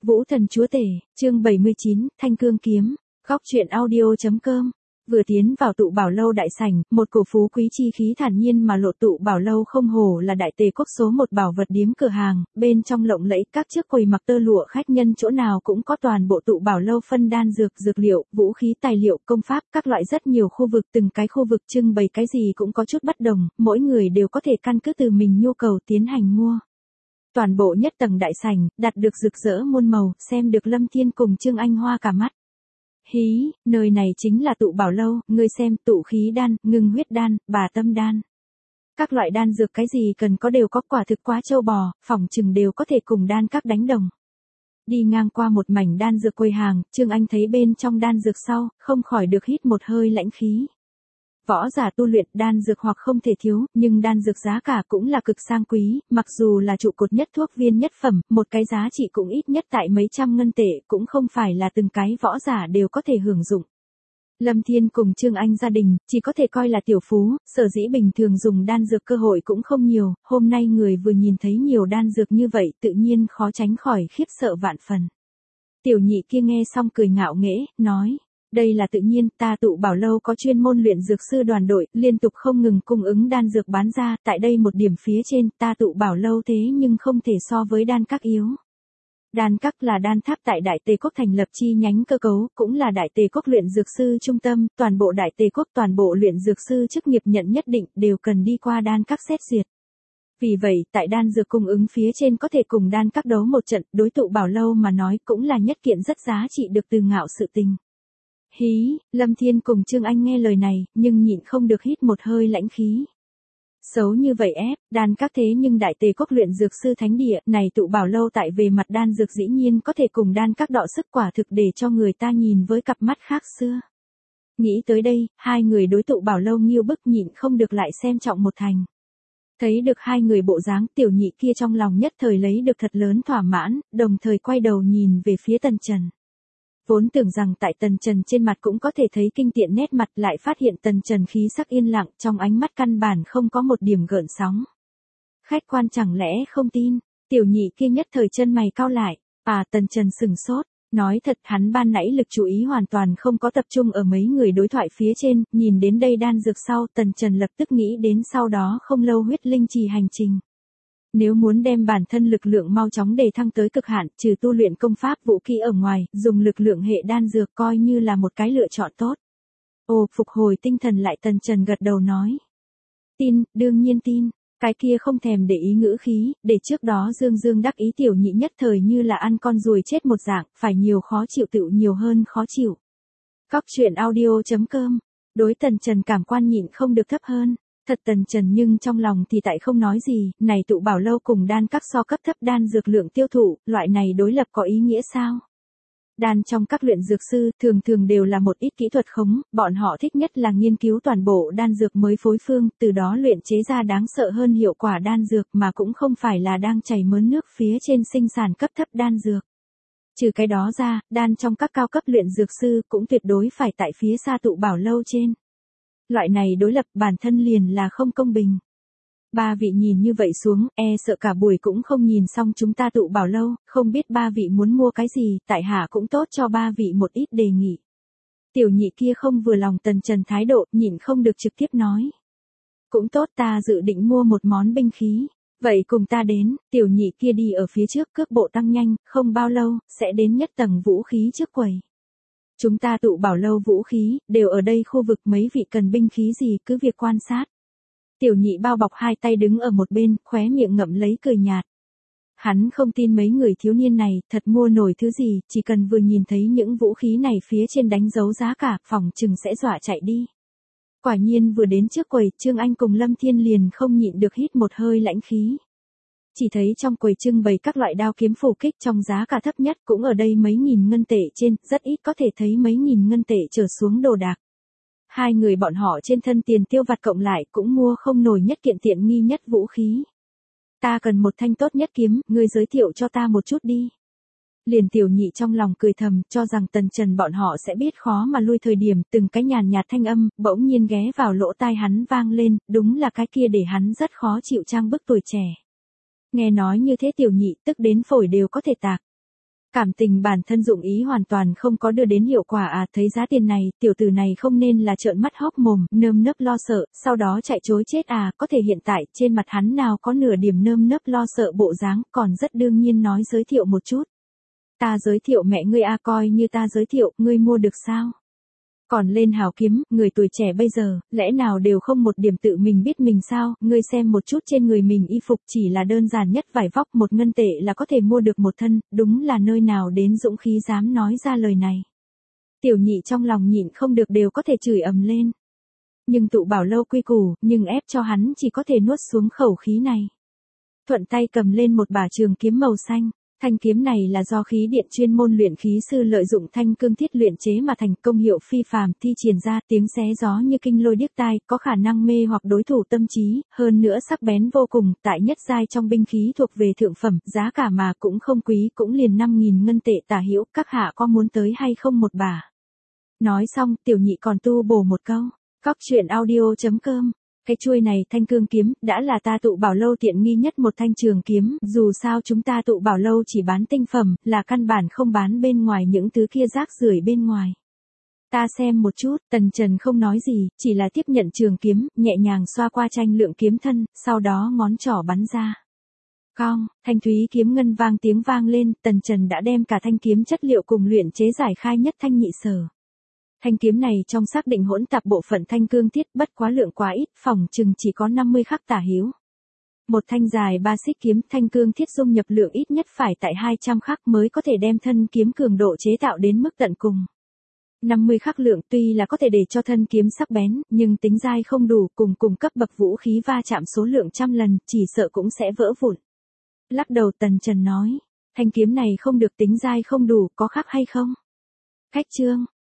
Vũ thần chúa tể, chương 79, Thanh cương kiếm, góc truyện audio.com. Vừa tiến vào tụ bảo lâu đại sảnh, một cổ phú quý chi khí thản nhiên mà lộ. Tụ bảo lâu không hổ là đại tề quốc số một bảo vật điếm cửa hàng, bên trong lộng lẫy các chiếc quầy mặc tơ lụa, khách nhân chỗ nào cũng có toàn bộ tụ bảo lâu phân đan dược, dược liệu, vũ khí, tài liệu, công pháp, các loại rất nhiều khu vực, từng cái khu vực trưng bày cái gì cũng có chút bất đồng, mỗi người đều có thể căn cứ từ mình nhu cầu tiến hành mua. Toàn bộ nhất tầng đại sảnh, đặt được rực rỡ muôn màu, xem được Lâm Thiên cùng Trương Anh hoa cả mắt. Hí, nơi này chính là tụ bảo lâu, ngươi xem, tụ khí đan, ngưng huyết đan, bà tâm đan. Các loại đan dược cái gì cần có đều có, quả thực quá trâu bò, phỏng chừng đều có thể cùng đan các đánh đồng. Đi ngang qua một mảnh đan dược quầy hàng, Trương Anh thấy bên trong đan dược sau, không khỏi được hít một hơi lãnh khí. Võ giả tu luyện đan dược hoặc không thể thiếu, nhưng đan dược giá cả cũng là cực sang quý, mặc dù là trụ cột nhất thuốc viên nhất phẩm, một cái giá trị cũng ít nhất tại mấy trăm ngân tệ, cũng không phải là từng cái võ giả đều có thể hưởng dụng. Lâm Thiên cùng Trương Anh gia đình, chỉ có thể coi là tiểu phú, sở dĩ bình thường dùng đan dược cơ hội cũng không nhiều, hôm nay người vừa nhìn thấy nhiều đan dược như vậy tự nhiên khó tránh khỏi khiếp sợ vạn phần. Tiểu nhị kia nghe xong cười ngạo nghễ, nói. Đây là tự nhiên, ta tụ bảo lâu có chuyên môn luyện dược sư đoàn đội, liên tục không ngừng cung ứng đan dược bán ra, tại đây một điểm phía trên, ta tụ bảo lâu thế nhưng không thể so với đan các yếu. Đan các là đan tháp tại Đại Tề Quốc thành lập chi nhánh cơ cấu, cũng là Đại Tề Quốc luyện dược sư trung tâm, toàn bộ Đại Tề Quốc toàn bộ luyện dược sư chức nghiệp nhận nhất định đều cần đi qua đan các xét duyệt. Vì vậy, tại đan dược cung ứng phía trên có thể cùng đan các đấu một trận, đối tụ bảo lâu mà nói cũng là nhất kiện rất giá trị được từ ngạo sự tình. Hí, Lâm Thiên cùng Trương Anh nghe lời này, nhưng nhịn không được hít một hơi lãnh khí. Xấu như vậy ép, đan các thế nhưng Đại Tề Quốc luyện dược sư thánh địa, này tụ bảo lâu tại về mặt đan dược dĩ nhiên có thể cùng đan các đọ sức, quả thực để cho người ta nhìn với cặp mắt khác xưa. Nghĩ tới đây, hai người đối tụ bảo lâu nghiêu bức nhịn không được lại xem trọng một thành. Thấy được hai người bộ dáng, tiểu nhị kia trong lòng nhất thời lấy được thật lớn thỏa mãn, đồng thời quay đầu nhìn về phía Tần Trần. Vốn tưởng rằng tại Tần Trần trên mặt cũng có thể thấy kinh tiện nét mặt, lại phát hiện Tần Trần khí sắc yên lặng, trong ánh mắt căn bản không có một điểm gợn sóng. Khách quan chẳng lẽ không tin, tiểu nhị kia nhất thời chân mày cau lại, Tần Trần sừng sốt, nói thật hắn ban nãy lực chú ý hoàn toàn không có tập trung ở mấy người đối thoại phía trên, nhìn đến đây đan dược sau, Tần Trần lập tức nghĩ đến sau đó không lâu huyết linh trì hành trình. Nếu muốn đem bản thân lực lượng mau chóng đề thăng tới cực hạn, trừ tu luyện công pháp vũ khí ở ngoài, dùng lực lượng hệ đan dược coi như là một cái lựa chọn tốt. Phục hồi tinh thần lại, Tần Trần gật đầu nói. Tin, đương nhiên tin, cái kia không thèm để ý ngữ khí, để trước đó dương dương đắc ý tiểu nhị nhất thời như là ăn con ruồi chết một dạng, phải nhiều khó chịu tựu nhiều hơn khó chịu. Góc truyện audio.com, đối Tần Trần cảm quan nhịn không được thấp hơn. Thật Tần Trần nhưng trong lòng thì tại không nói gì, này tụ bảo lâu cùng đan các so cấp thấp đan dược lượng tiêu thụ, loại này đối lập có ý nghĩa sao? Đan trong các luyện dược sư thường thường đều là một ít kỹ thuật khống, bọn họ thích nhất là nghiên cứu toàn bộ đan dược mới phối phương, từ đó luyện chế ra đáng sợ hơn hiệu quả đan dược mà cũng không phải là đang chảy mớn nước phía trên sinh sản cấp thấp đan dược. Trừ cái đó ra, đan trong các cao cấp luyện dược sư cũng tuyệt đối phải tại phía xa tụ bảo lâu trên. Loại này đối lập bản thân liền là không công bình. Ba vị nhìn như vậy xuống, sợ cả buổi cũng không nhìn xong chúng ta tụ bảo lâu, không biết ba vị muốn mua cái gì, tại hạ cũng tốt cho ba vị một ít đề nghị. Tiểu nhị kia không vừa lòng Tần Trần thái độ, nhịn không được trực tiếp nói. Cũng tốt, ta dự định mua một món binh khí. Vậy cùng ta đến, tiểu nhị kia đi ở phía trước, cước bộ tăng nhanh, không bao lâu, sẽ đến nhất tầng vũ khí trước quầy. Chúng ta tụ bảo lâu vũ khí, đều ở đây khu vực, mấy vị cần binh khí gì cứ việc quan sát. Tiểu nhị bao bọc hai tay đứng ở một bên, khóe miệng ngậm lấy cười nhạt. Hắn không tin mấy người thiếu niên này thật mua nổi thứ gì, chỉ cần vừa nhìn thấy những vũ khí này phía trên đánh dấu giá cả, phòng chừng sẽ dọa chạy đi. Quả nhiên vừa đến trước quầy, Trương Anh cùng Lâm Thiên liền không nhịn được hít một hơi lãnh khí. Chỉ thấy trong quầy trưng bày các loại đao kiếm phù kích trong giá cả thấp nhất cũng ở đây mấy nghìn ngân tệ trên, rất ít có thể thấy mấy nghìn ngân tệ trở xuống đồ đạc. Hai người bọn họ trên thân tiền tiêu vặt cộng lại cũng mua không nổi nhất kiện tiện nghi nhất vũ khí. Ta cần một thanh tốt nhất kiếm, ngươi giới thiệu cho ta một chút đi. Liền tiểu nhị trong lòng cười thầm, cho rằng Tần Trần bọn họ sẽ biết khó mà lui thời điểm, từng cái nhàn nhạt thanh âm, bỗng nhiên ghé vào lỗ tai hắn vang lên, đúng là cái kia để hắn rất khó chịu trang bức tuổi trẻ. Nghe nói như thế tiểu nhị tức đến phổi đều có thể tạc. Cảm tình bản thân dụng ý hoàn toàn không có đưa đến hiệu quả à, thấy giá tiền này, tiểu tử này không nên là trợn mắt hốc mồm, nơm nớp lo sợ, sau đó chạy chối chết à, có thể hiện tại, trên mặt hắn nào có nửa điểm nơm nớp lo sợ bộ dáng, còn rất đương nhiên nói giới thiệu một chút. Ta giới thiệu mẹ ngươi à, coi như ta giới thiệu, ngươi mua được sao? Còn lên hào kiếm, người tuổi trẻ bây giờ, lẽ nào đều không một điểm tự mình biết mình sao, ngươi xem một chút trên người mình y phục chỉ là đơn giản nhất vải vóc một ngân tệ là có thể mua được một thân, đúng là nơi nào đến dũng khí dám nói ra lời này. Tiểu nhị trong lòng nhịn không được đều có thể chửi ầm lên. Nhưng tụ bảo lâu quy củ, nhưng ép cho hắn chỉ có thể nuốt xuống khẩu khí này. Thuận tay cầm lên một bả trường kiếm màu xanh. Thanh kiếm này là do khí điện chuyên môn luyện khí sư lợi dụng thanh cương thiết luyện chế mà thành, công hiệu phi phàm, thi triển ra tiếng xé gió như kinh lôi điếc tai, có khả năng mê hoặc đối thủ tâm trí, hơn nữa sắc bén vô cùng, tại nhất giai trong binh khí thuộc về thượng phẩm, giá cả mà cũng không quý, cũng liền 5.000 ngân tệ tả hữu, các hạ có muốn tới hay không một bả. Nói xong, tiểu nhị còn tu bổ một câu, Cóc truyện audio.com. Cái chuôi này thanh cương kiếm, đã là ta tụ bảo lâu tiện nghi nhất một thanh trường kiếm, dù sao chúng ta tụ bảo lâu chỉ bán tinh phẩm, là căn bản không bán bên ngoài những thứ kia rác rưởi bên ngoài. Ta xem một chút, Tần Trần không nói gì, chỉ là tiếp nhận trường kiếm, nhẹ nhàng xoa qua tranh lượng kiếm thân, sau đó ngón trỏ bắn ra. Cong, thanh thúy kiếm ngân vang tiếng vang lên, Tần Trần đã đem cả thanh kiếm chất liệu cùng luyện chế giải khai nhất thanh nhị sở. Thanh kiếm này trong xác định hỗn tạp bộ phận thanh cương thiết, bất quá lượng quá ít, phòng chừng chỉ có 50 khắc tả hữu. Một thanh dài 3 xích kiếm, thanh cương thiết dung nhập lượng ít nhất phải tại 200 khắc mới có thể đem thân kiếm cường độ chế tạo đến mức tận cùng. 50 khắc lượng tuy là có thể để cho thân kiếm sắc bén, nhưng tính dai không đủ, cùng cấp bậc vũ khí va chạm số lượng trăm lần, chỉ sợ cũng sẽ vỡ vụn. Lắc đầu Tần Trần nói, thanh kiếm này không được tính dai không đủ, có khắc hay không? Khách trương,